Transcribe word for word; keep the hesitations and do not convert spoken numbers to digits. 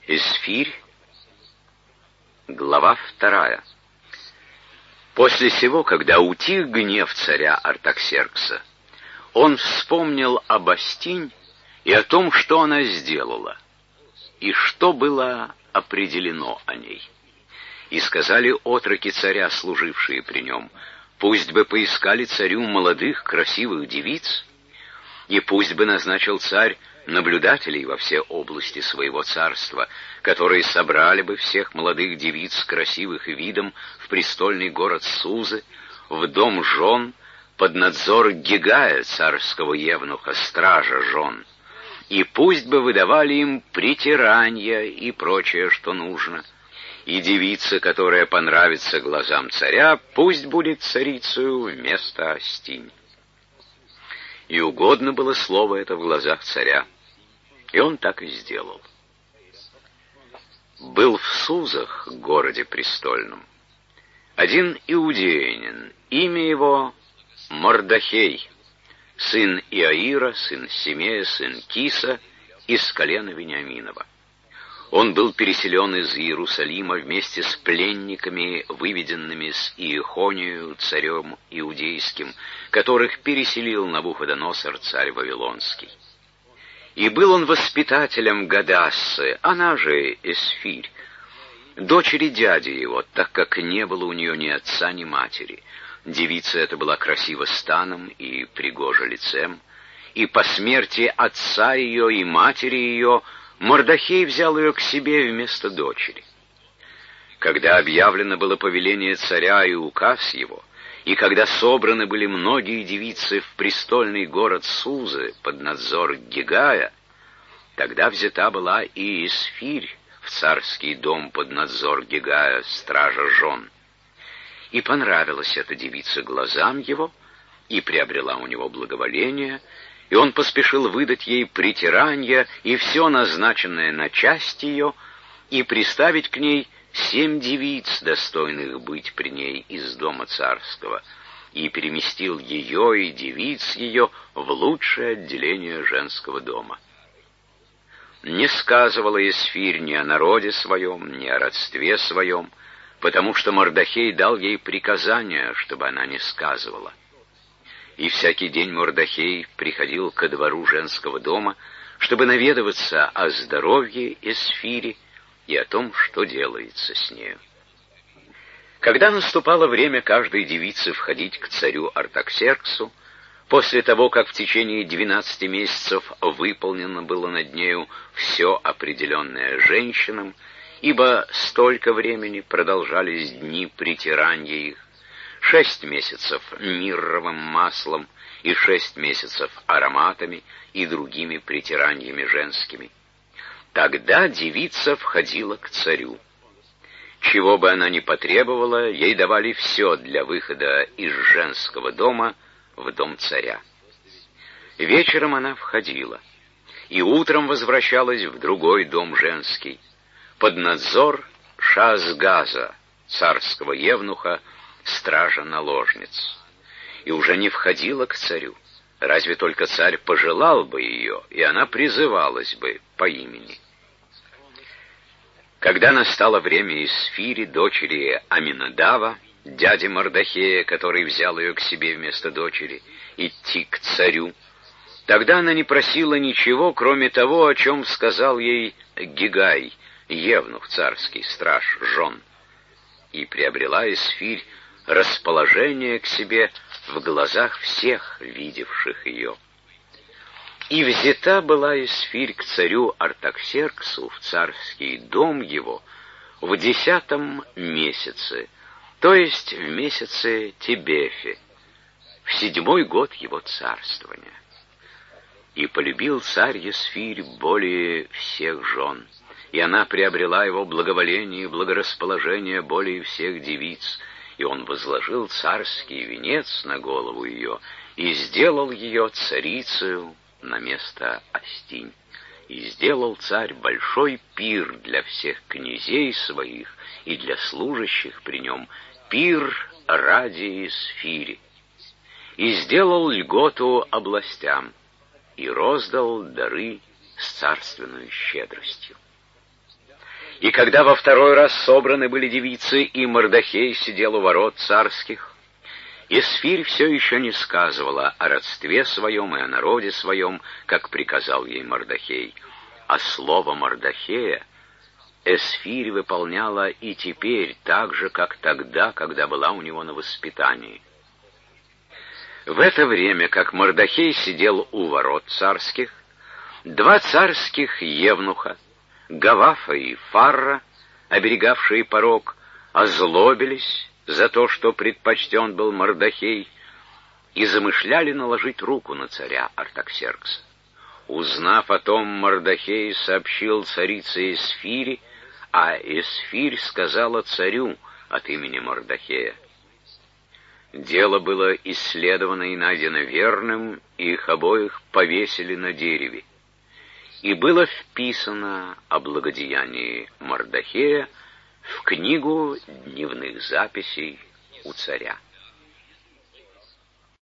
Эсфирь, глава вторая. После сего, когда утих гнев царя Артаксеркса, он вспомнил об Астинь и о том, что она сделала, и что было определено о ней. И сказали отроки царя, служившие при нем, пусть бы поискали царю молодых красивых девиц, и пусть бы назначил царь наблюдателей во все области своего царства, которые собрали бы всех молодых девиц красивых видом в престольный город Сузы, в дом жен, под надзор Гигая, царского евнуха, стража жен, и пусть бы выдавали им притиранья и прочее, что нужно, и девица, которая понравится глазам царя, пусть будет царицею вместо Астинь. И угодно было слово это в глазах царя, и он так и сделал. Был в Сузах, городе престольном, один иудеянин, имя его Мордахей, сын Иаира, сын Симея, сын Киса, из колена Вениаминова. Он был переселен из Иерусалима вместе с пленниками, выведенными с Иехонию, царем иудейским, которых переселил Навуходоносор, царь Вавилонский. И был он воспитателем Гадассы, она же Эсфирь, дочери дяди его, так как не было у нее ни отца, ни матери. Девица эта была красива станом и пригожа лицем, и по смерти отца ее и матери ее Мордахей взял ее к себе вместо дочери. Когда объявлено было повеление царя и указ его, и когда собраны были многие девицы в престольный город Сузы под надзор Гигая, тогда взята была и Эсфирь в царский дом под надзор Гигая, стража жен. И понравилась эта девица глазам его, и приобрела у него благоволение, и он поспешил выдать ей притиранье и все назначенное на часть ее, и приставить к ней семь девиц, достойных быть при ней из дома царского, и переместил ее и девиц ее в лучшее отделение женского дома. Не сказывала Эсфирь ни о народе своем, ни о родстве своем, потому что Мордахей дал ей приказание, чтобы она не сказывала. И всякий день Мордахей приходил ко двору женского дома, чтобы наведываться о здоровье Эсфири и о том, что делается с нею. Когда наступало время каждой девицы входить к царю Артаксерксу, после того, как в течение двенадцати месяцев выполнено было над нею все определенное женщинам, ибо столько времени продолжались дни притирания их, шесть месяцев мирровым маслом и шесть месяцев ароматами и другими притираньями женскими, тогда девица входила к царю. Чего бы она ни потребовала, ей давали все для выхода из женского дома в дом царя. Вечером она входила, и утром возвращалась в другой дом женский, под надзор Шаазгаза, царского евнуха, стража наложниц, и уже не входила к царю, разве только царь пожелал бы ее, и она призывалась бы по имени. Когда настало время Эсфири, дочери Аминадава, дяди Мордахея, который взял ее к себе вместо дочери, идти к царю, тогда она не просила ничего, кроме того, о чем сказал ей Гигай, евнух царский, страж жен, и приобрела Эсфирь расположение к себе в глазах всех видевших ее. И взята была Эсфирь к царю Артаксерксу в царский дом его в десятом месяце, то есть в месяце Тебефе, в седьмой год его царствования. И полюбил царь Эсфирь более всех жен, и она приобрела его благоволение и благорасположение более всех девиц, и он возложил царский венец на голову ее и сделал ее царицею на место Астинь. И сделал царь большой пир для всех князей своих и для служащих при нем, пир ради Эсфири. И сделал льготу областям, и роздал дары с царственной щедростью. И когда во второй раз собраны были девицы, и Мордохей сидел у ворот царских, Эсфирь все еще не сказывала о родстве своем и о народе своем, как приказал ей Мордохей, а слово Мордохея Эсфирь выполняла и теперь так же, как тогда, когда была у него на воспитании. В это время, как Мордохей сидел у ворот царских, два царских евнуха, Гавафа и Фарра, оберегавшие порог, озлобились за то, что предпочтен был Мордохей, и замышляли наложить руку на царя Артаксеркса. Узнав о том, Мордохей сообщил царице Эсфире, а Эсфирь сказала царю от имени Мордохея. Дело было исследовано и найдено верным, и их обоих повесили на дереве. И было вписано о благодеянии Мордохея в книгу дневных записей у царя.